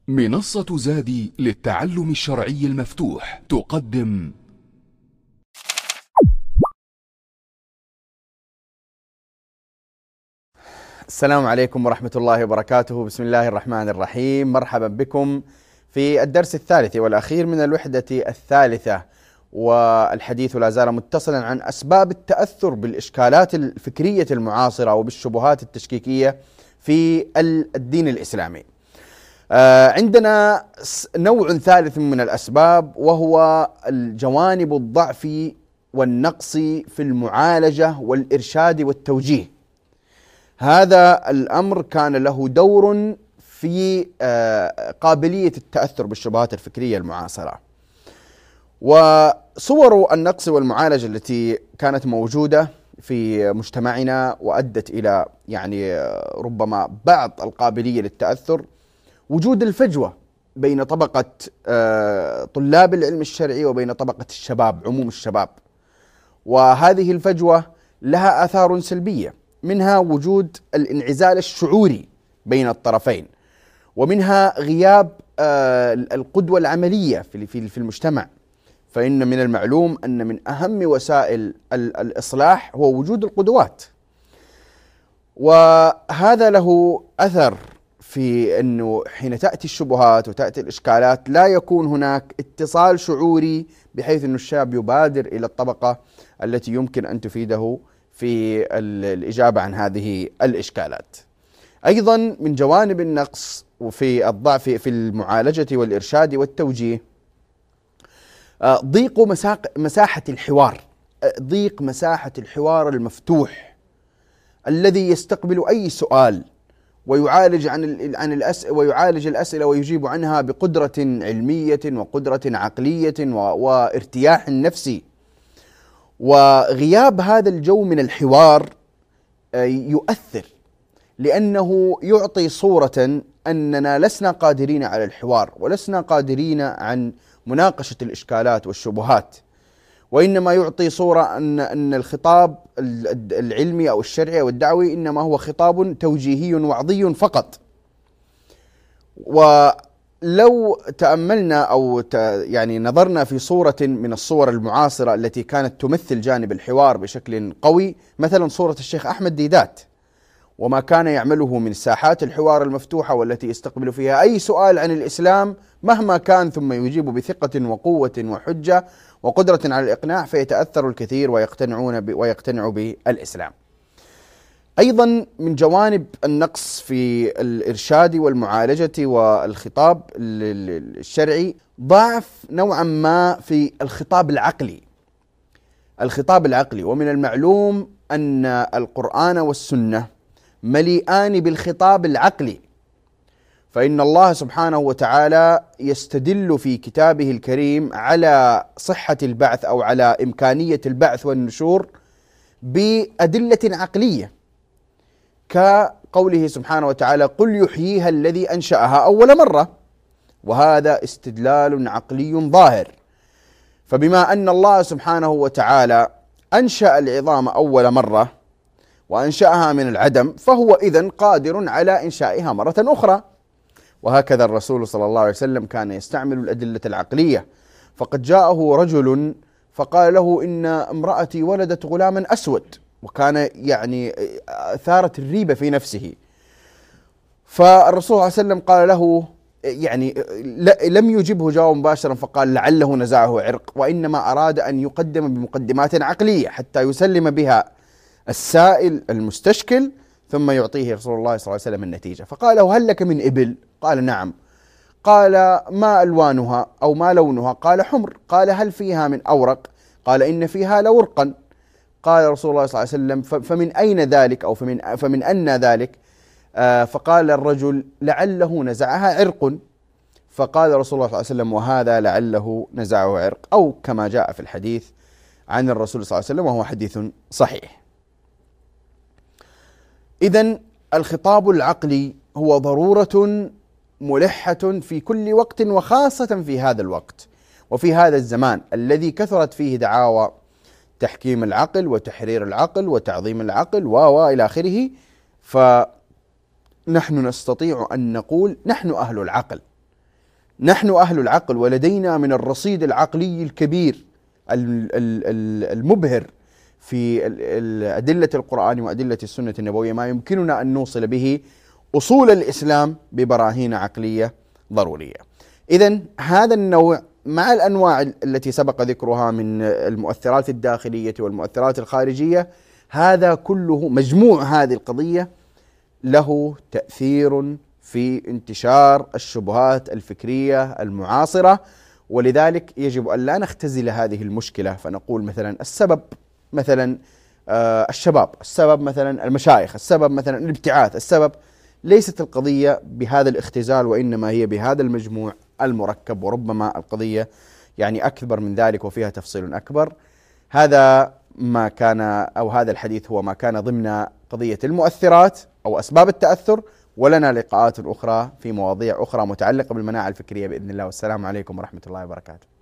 منصة زادي للتعلم الشرعي المفتوح تقدم السلام عليكم ورحمة الله وبركاته. بسم الله الرحمن الرحيم. مرحبا بكم في الدرس الثالث والأخير من الوحدة الثالثة، والحديث لا زال متصلا عن أسباب التأثر بالإشكالات الفكرية المعاصرة وبالشبهات التشكيكية في الدين الإسلامي. عندنا نوع ثالث من الأسباب، وهو الجوانب الضعف والنقص في المعالجة والإرشاد والتوجيه. هذا الأمر كان له دور في قابلية التأثر بالشبهات الفكرية المعاصرة. وصور النقص والمعالجة التي كانت موجودة في مجتمعنا وأدت إلى ربما بعض القابلية للتأثر: وجود الفجوة بين طبقة طلاب العلم الشرعي وبين طبقة الشباب، عموم الشباب. وهذه الفجوة لها آثار سلبية، منها وجود الانعزال الشعوري بين الطرفين، ومنها غياب القدوة العملية في المجتمع. فإن من المعلوم أن من أهم وسائل الإصلاح هو وجود القدوات، وهذا له أثر في أنه حين تأتي الشبهات وتأتي الإشكالات لا يكون هناك اتصال شعوري بحيث أن الشاب يبادر إلى الطبقة التي يمكن أن تفيده في الإجابة عن هذه الإشكالات. أيضا من جوانب النقص وفي الضعف في المعالجة والإرشاد والتوجيه ضيق مساحة الحوار، ضيق مساحة الحوار المفتوح الذي يستقبل أي سؤال ويعالج ويعالج الأسئلة ويجيب عنها بقدرة علمية وقدرة عقلية وارتياح نفسي. وغياب هذا الجو من الحوار يؤثر، لأنه يعطي صورة أننا لسنا قادرين على الحوار ولسنا قادرين عن مناقشة الإشكالات والشبهات، وإنما يعطي صورة أن الخطاب العلمي أو الشرعي أو الدعوي إنما هو خطاب توجيهي وعظي فقط. ولو تأملنا أو نظرنا في صورة من الصور المعاصرة التي كانت تمثل جانب الحوار بشكل قوي، مثلا صورة الشيخ أحمد ديدات وما كان يعمله من ساحات الحوار المفتوحة والتي يستقبل فيها أي سؤال عن الإسلام مهما كان، ثم يجيب بثقة وقوة وحجة وقدرة على الإقناع، فيتأثر الكثير ويقتنعوا بالإسلام. أيضا من جوانب النقص في الإرشاد والمعالجة والخطاب الشرعي ضعف نوعا ما في الخطاب العقلي. ومن المعلوم أن القرآن والسنة مليئان بالخطاب العقلي، فإن الله سبحانه وتعالى يستدل في كتابه الكريم على صحة البعث أو على إمكانية البعث والنشور بأدلة عقلية، كقوله سبحانه وتعالى: قل يحييها الذي أنشأها أول مرة. وهذا استدلال عقلي ظاهر. فبما أن الله سبحانه وتعالى أنشأ العظام أول مرة وأنشأها من العدم، فهو إذن قادر على إنشائها مرة أخرى. وهكذا الرسول صلى الله عليه وسلم كان يستعمل الأدلة العقلية. فقد جاءه رجل فقال له: إن امرأتي ولدت غلاما أسود، وكان ثارت الريبة في نفسه. فالرسول صلى الله عليه وسلم قال له لم يجبه جواب مباشرا، فقال: لعله نزعه عرق، وإنما أراد أن يقدم بمقدمات عقلية حتى يسلم بها السائل المستشكل، ثم يعطيه رسول الله صلى الله عليه وسلم النتيجة. فقال له: هل لك من إبل؟ قال: نعم. قال: ما ألوانها أو ما لونها؟ قال: حمر. قال: هل فيها من أورق؟ قال: إن فيها لورقا. قال رسول الله صلى الله عليه وسلم: فمن أين ذلك أو فمن أن ذلك؟ فقال الرجل: لعله نزعها عرق. فقال رسول الله صلى الله عليه وسلم: وهذا لعله نزعه عرق، أو كما جاء في الحديث عن الرسول صلى الله عليه وسلم، وهو حديث صحيح. إذن الخطاب العقلي هو ضرورة ملحة في كل وقت، وخاصة في هذا الوقت وفي هذا الزمان الذي كثرت فيه دعاوى تحكيم العقل وتحرير العقل وتعظيم العقل وإلى آخره. فنحن نستطيع أن نقول: نحن أهل العقل، نحن أهل العقل ولدينا من الرصيد العقلي الكبير المبهر في أدلة القرآن وأدلة السنة النبوية ما يمكننا أن نوصل به أصول الإسلام ببراهين عقلية ضرورية. إذن هذا النوع مع الأنواع التي سبق ذكرها من المؤثرات الداخلية والمؤثرات الخارجية، هذا كله مجموع هذه القضية له تأثير في انتشار الشبهات الفكرية المعاصرة. ولذلك يجب أن لا نختزل هذه المشكلة فنقول مثلا السبب مثلا الشباب، السبب مثلا المشايخ، السبب مثلا الابتعاث، السبب. ليست القضية بهذا الاختزال، وإنما هي بهذا المجموع المركب، وربما القضية يعني أكبر من ذلك وفيها تفصيل أكبر. هذا ما كان، أو هذا الحديث هو ما كان ضمن قضية المؤثرات أو أسباب التأثر، ولنا لقاءات أخرى في مواضيع أخرى متعلقة بالمناعة الفكرية بإذن الله. والسلام عليكم ورحمة الله وبركاته.